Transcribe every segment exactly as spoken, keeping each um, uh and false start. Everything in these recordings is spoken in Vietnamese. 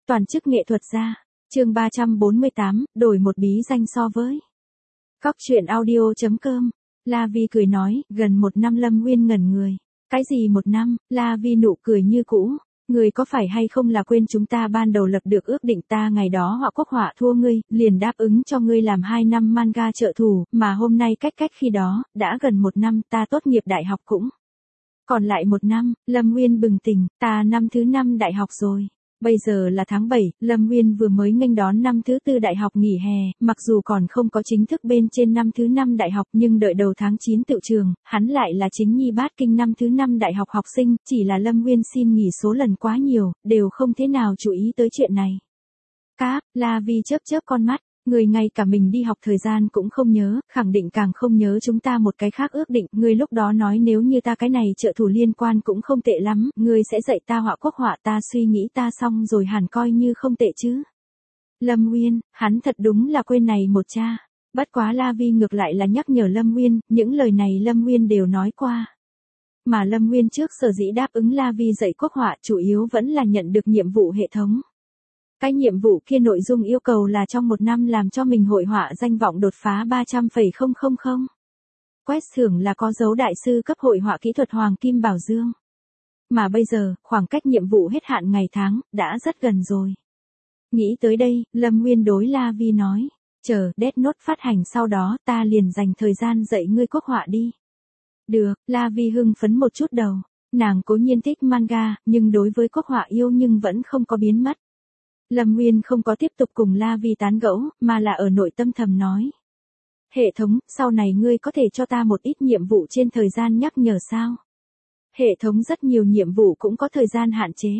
Toàn chức nghệ thuật gia. Chương ba trăm bốn mươi tám, đổi một bí danh so với. Cóc truyện audio chấm com. La Vi cười nói, gần một năm Lâm Nguyên ngẩn người. Cái gì một năm? La Vi nụ cười như cũ. Người có phải hay không là quên chúng ta ban đầu lập được ước định, ta ngày đó họa quốc họa thua ngươi, liền đáp ứng cho ngươi làm hai năm manga trợ thủ, mà hôm nay cách cách khi đó, đã gần một năm, ta tốt nghiệp đại học cũng. Còn lại một năm, Lâm Nguyên bừng tỉnh, ta năm thứ năm đại học rồi. Bây giờ là tháng bảy, Lâm Nguyên vừa mới nghênh đón năm thứ tư đại học nghỉ hè, mặc dù còn không có chính thức bên trên năm thứ năm đại học nhưng đợi đầu tháng chín tự trường, hắn lại là chính nhi bát kinh năm thứ năm đại học học sinh, chỉ là Lâm Nguyên xin nghỉ số lần quá nhiều, đều không thế nào chú ý tới chuyện này. Cáp, La Vi chớp chớp con mắt. Người ngay cả mình đi học thời gian cũng không nhớ, khẳng định càng không nhớ chúng ta một cái khác ước định, ngươi lúc đó nói nếu như ta cái này trợ thủ liên quan cũng không tệ lắm, ngươi sẽ dạy ta họa quốc họa, ta suy nghĩ ta xong rồi hẳn coi như không tệ chứ. Lâm Nguyên, hắn thật đúng là quên này một cha. Bất quá La Vi ngược lại là nhắc nhở Lâm Nguyên, những lời này Lâm Nguyên đều nói qua. Mà Lâm Nguyên trước sở dĩ đáp ứng La Vi dạy quốc họa chủ yếu vẫn là nhận được nhiệm vụ hệ thống. Cái nhiệm vụ kia nội dung yêu cầu là trong một năm làm cho mình hội họa danh vọng đột phá ba trăm phẩy không không không. Quét thưởng là có dấu đại sư cấp hội họa kỹ thuật Hoàng Kim Bảo Dương. Mà bây giờ, khoảng cách nhiệm vụ hết hạn ngày tháng, đã rất gần rồi. Nghĩ tới đây, Lâm Nguyên đối La Vi nói, chờ, Death Note phát hành sau đó ta liền dành thời gian dạy ngươi quốc họa đi. Được, La Vi hưng phấn một chút đầu. Nàng cố nhiên thích manga, nhưng đối với quốc họa yêu nhưng vẫn không có biến mất. Lâm Nguyên không có tiếp tục cùng La Vi tán gẫu, mà là ở nội tâm thầm nói. Hệ thống, sau này ngươi có thể cho ta một ít nhiệm vụ trên thời gian nhắc nhở sao? Hệ thống rất nhiều nhiệm vụ cũng có thời gian hạn chế.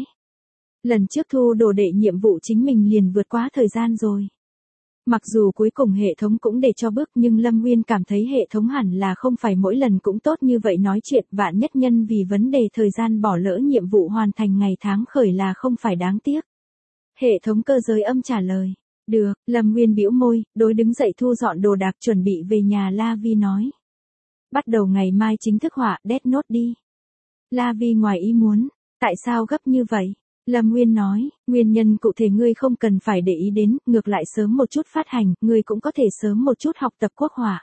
Lần trước thu đồ đệ nhiệm vụ chính mình liền vượt quá thời gian rồi. Mặc dù cuối cùng hệ thống cũng để cho bước nhưng Lâm Nguyên cảm thấy hệ thống hẳn là không phải mỗi lần cũng tốt như vậy nói chuyện, vạn nhất nhân vì vấn đề thời gian bỏ lỡ nhiệm vụ hoàn thành ngày tháng khởi là không phải đáng tiếc. Hệ thống cơ giới âm trả lời. Được, Lâm Nguyên bĩu môi, đối đứng dậy thu dọn đồ đạc chuẩn bị về nhà. La Vi nói. Bắt đầu ngày mai chính thức họa Death Note đi. La Vi ngoài ý muốn. Tại sao gấp như vậy? Lâm Nguyên nói, nguyên nhân cụ thể ngươi không cần phải để ý đến, ngược lại sớm một chút phát hành, ngươi cũng có thể sớm một chút học tập quốc họa.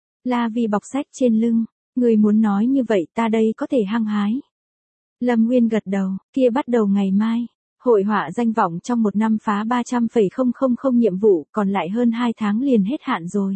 La Vi bọc sách trên lưng. Ngươi muốn nói như vậy ta đây có thể hăng hái. Lâm Nguyên gật đầu, kia bắt đầu ngày mai. Hội họa danh vọng trong một năm phá ba trăm phẩy không không không nhiệm vụ, còn lại hơn hai tháng liền hết hạn rồi.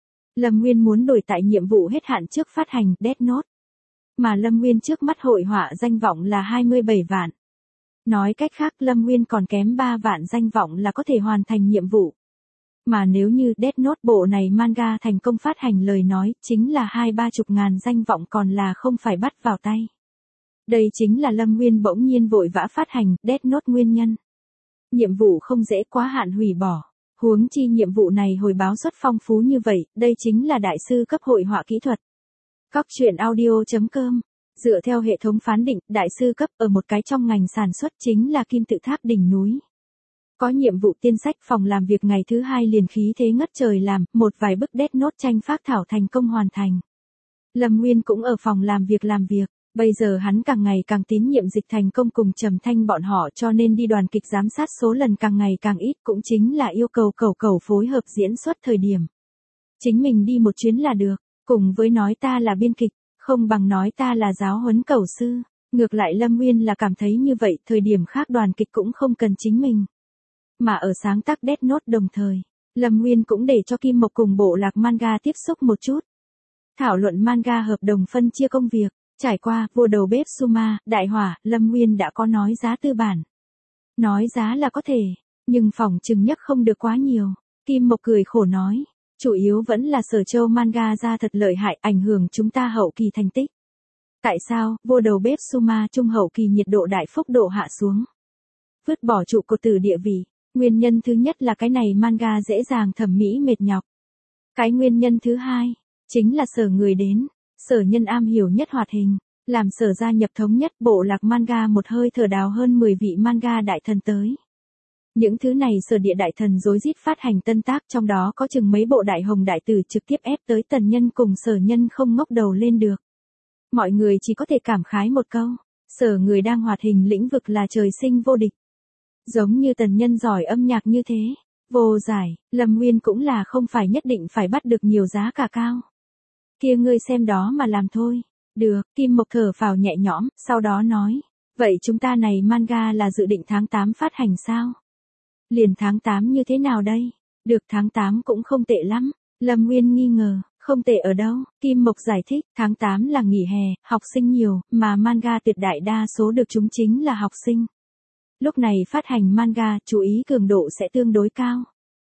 Lâm Nguyên muốn đổi tại nhiệm vụ hết hạn trước phát hành Death Note. Mà Lâm Nguyên trước mắt hội họa danh vọng là hai mươi bảy vạn. Nói cách khác Lâm Nguyên còn kém ba vạn danh vọng là có thể hoàn thành nhiệm vụ. Mà nếu như Death Note bộ này manga thành công phát hành lời nói, chính là hai ba chục ngàn danh vọng còn là không phải bắt vào tay. Đây chính là Lâm Nguyên bỗng nhiên vội vã phát hành Death Note nguyên nhân. Nhiệm vụ không dễ quá hạn hủy bỏ. Huống chi nhiệm vụ này hồi báo suất phong phú như vậy, đây chính là đại sư cấp hội họa kỹ thuật. Cóc truyện audio chấm com. Dựa theo hệ thống phán định, đại sư cấp ở một cái trong ngành sản xuất chính là kim tự tháp đỉnh núi. Có nhiệm vụ tiên sách phòng làm việc ngày thứ hai liền khí thế ngất trời làm, một vài bức Death Note tranh phác thảo thành công hoàn thành. Lâm Nguyên cũng ở phòng làm việc làm việc. Bây giờ hắn càng ngày càng tín nhiệm Dịch Thành Công cùng Trầm Thanh bọn họ cho nên đi đoàn kịch giám sát số lần càng ngày càng ít, cũng chính là yêu cầu Cẩu Cẩu phối hợp diễn xuất thời điểm. Chính mình đi một chuyến là được, cùng với nói ta là biên kịch, không bằng nói ta là giáo huấn Cẩu sư. Ngược lại Lâm Nguyên là cảm thấy như vậy, thời điểm khác đoàn kịch cũng không cần chính mình. Mà ở sáng tác Death Note đồng thời, Lâm Nguyên cũng để cho Kim Mộc cùng bộ lạc manga tiếp xúc một chút. Thảo luận manga hợp đồng phân chia công việc. Trải qua, vua đầu bếp Suma, đại hỏa, Lâm Nguyên đã có nói giá tư bản. Nói giá là có thể, nhưng phòng chừng nhất không được quá nhiều. Kim Mộc cười khổ nói, chủ yếu vẫn là Sở Châu manga ra thật lợi hại, ảnh hưởng chúng ta hậu kỳ thành tích. Tại sao, vua đầu bếp Suma trung hậu kỳ nhiệt độ đại phúc độ hạ xuống? Vứt bỏ trụ cột từ địa vị. Nguyên nhân thứ nhất là cái này manga dễ dàng thẩm mỹ mệt nhọc. Cái nguyên nhân thứ hai, chính là Sở người đến. Sở nhân am hiểu nhất hoạt hình, làm Sở gia nhập thống nhất bộ lạc manga một hơi thở đào hơn mười vị manga đại thần tới. Những thứ này Sở địa đại thần rối rít phát hành tân tác, trong đó có chừng mấy bộ đại hồng đại tử trực tiếp ép tới Tần Nhân cùng Sở nhân không ngóc đầu lên được. Mọi người chỉ có thể cảm khái một câu, Sở người đang hoạt hình lĩnh vực là trời sinh vô địch. Giống như tần nhân giỏi âm nhạc như thế. Vô giải, Lâm Nguyên cũng là không phải nhất định phải bắt được nhiều giá cả cao. Kia ngươi xem đó mà làm thôi. Được, Kim Mộc thở phào nhẹ nhõm, sau đó nói. Vậy chúng ta này manga là dự định tháng tám phát hành sao? Liền tháng tám như thế nào đây? Được tháng tám cũng không tệ lắm. Lâm Nguyên nghi ngờ, không tệ ở đâu? Kim Mộc giải thích, tháng tám là nghỉ hè, học sinh nhiều, mà manga tuyệt đại đa số được chúng chính là học sinh. Lúc này phát hành manga, chú ý cường độ sẽ tương đối cao.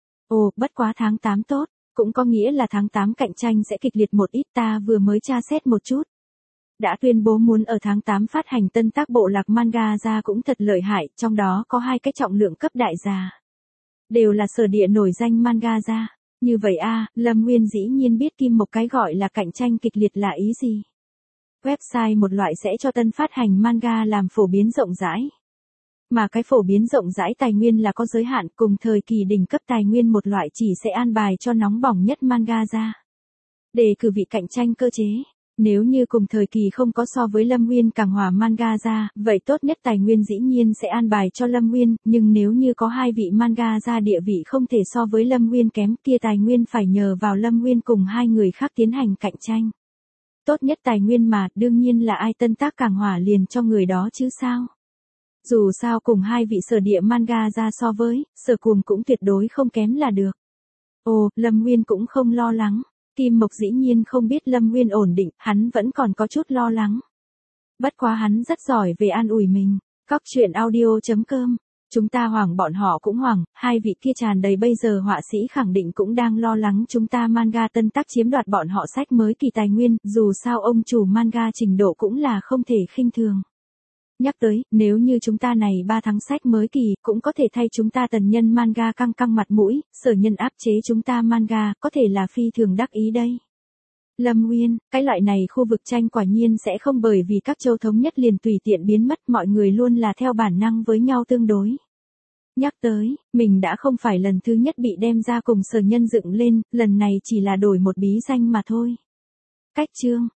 Ồ, bất quá tháng tám tốt, cũng có nghĩa là tháng tám cạnh tranh sẽ kịch liệt một ít, ta vừa mới tra xét một chút. Đã tuyên bố muốn ở tháng tám phát hành tân tác bộ lạc manga ra cũng thật lợi hại, trong đó có hai cái trọng lượng cấp đại gia. Đều là sở địa nổi danh manga ra. Như vậy a, Lâm Nguyên dĩ nhiên biết Kim Mộc cái gọi là cạnh tranh kịch liệt là ý gì. Website một loại sẽ cho tân phát hành manga làm phổ biến rộng rãi. Mà cái phổ biến rộng rãi tài nguyên là có giới hạn, cùng thời kỳ đỉnh cấp tài nguyên một loại chỉ sẽ an bài cho nóng bỏng nhất manga ra. Để cử vị cạnh tranh cơ chế. Nếu như cùng thời kỳ không có so với Lâm Nguyên càng hòa manga ra, vậy tốt nhất tài nguyên dĩ nhiên sẽ an bài cho Lâm Nguyên, nhưng nếu như có hai vị manga ra địa vị không thể so với Lâm Nguyên kém, kia tài nguyên phải nhờ vào Lâm Nguyên cùng hai người khác tiến hành cạnh tranh. Tốt nhất tài nguyên mà, đương nhiên là ai tân tác càng hỏa liền cho người đó chứ sao. Dù sao cùng hai vị sở địa manga ra so với, sở cuồng cũng tuyệt đối không kém là được. Ồ, Lâm Nguyên cũng không lo lắng. Kim Mộc dĩ nhiên không biết Lâm Nguyên ổn định, hắn vẫn còn có chút lo lắng. Bất quá hắn rất giỏi về an ủi mình. Cóc truyện audio chấm com. Chúng ta hoảng bọn họ cũng hoảng, hai vị kia tràn đầy bây giờ họa sĩ khẳng định cũng đang lo lắng chúng ta manga tân tác chiếm đoạt bọn họ sách mới kỳ tài nguyên, dù sao ông chủ manga trình độ cũng là không thể khinh thường. Nhắc tới, nếu như chúng ta này ba tháng sách mới kỳ, cũng có thể thay chúng ta tần nhân manga căng căng mặt mũi, sở nhân áp chế chúng ta manga, có thể là phi thường đắc ý đây. Lâm Nguyên, cái loại này khu vực tranh quả nhiên sẽ không bởi vì các châu thống nhất liền tùy tiện biến mất, mọi người luôn là theo bản năng với nhau tương đối. Nhắc tới, mình đã không phải lần thứ nhất bị đem ra cùng sở nhân dựng lên, lần này chỉ là đổi một bí danh mà thôi. Cách chương